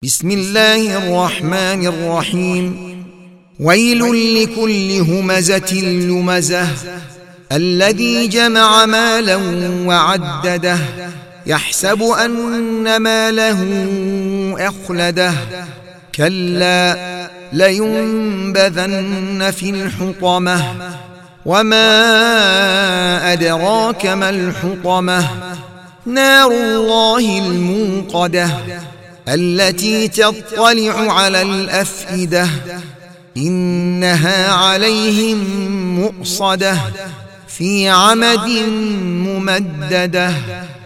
بسم الله الرحمن الرحيم. ويل لكل همزة لمزة الذي جمع مالا وعدده يحسب أن ماله أخلده كلا لينبذن في الحطمة وما أدراك ما الحطمة نار الله الموقدة التي تطلع على الأفئدة إنها عليهم مؤصدة في عمد ممددة.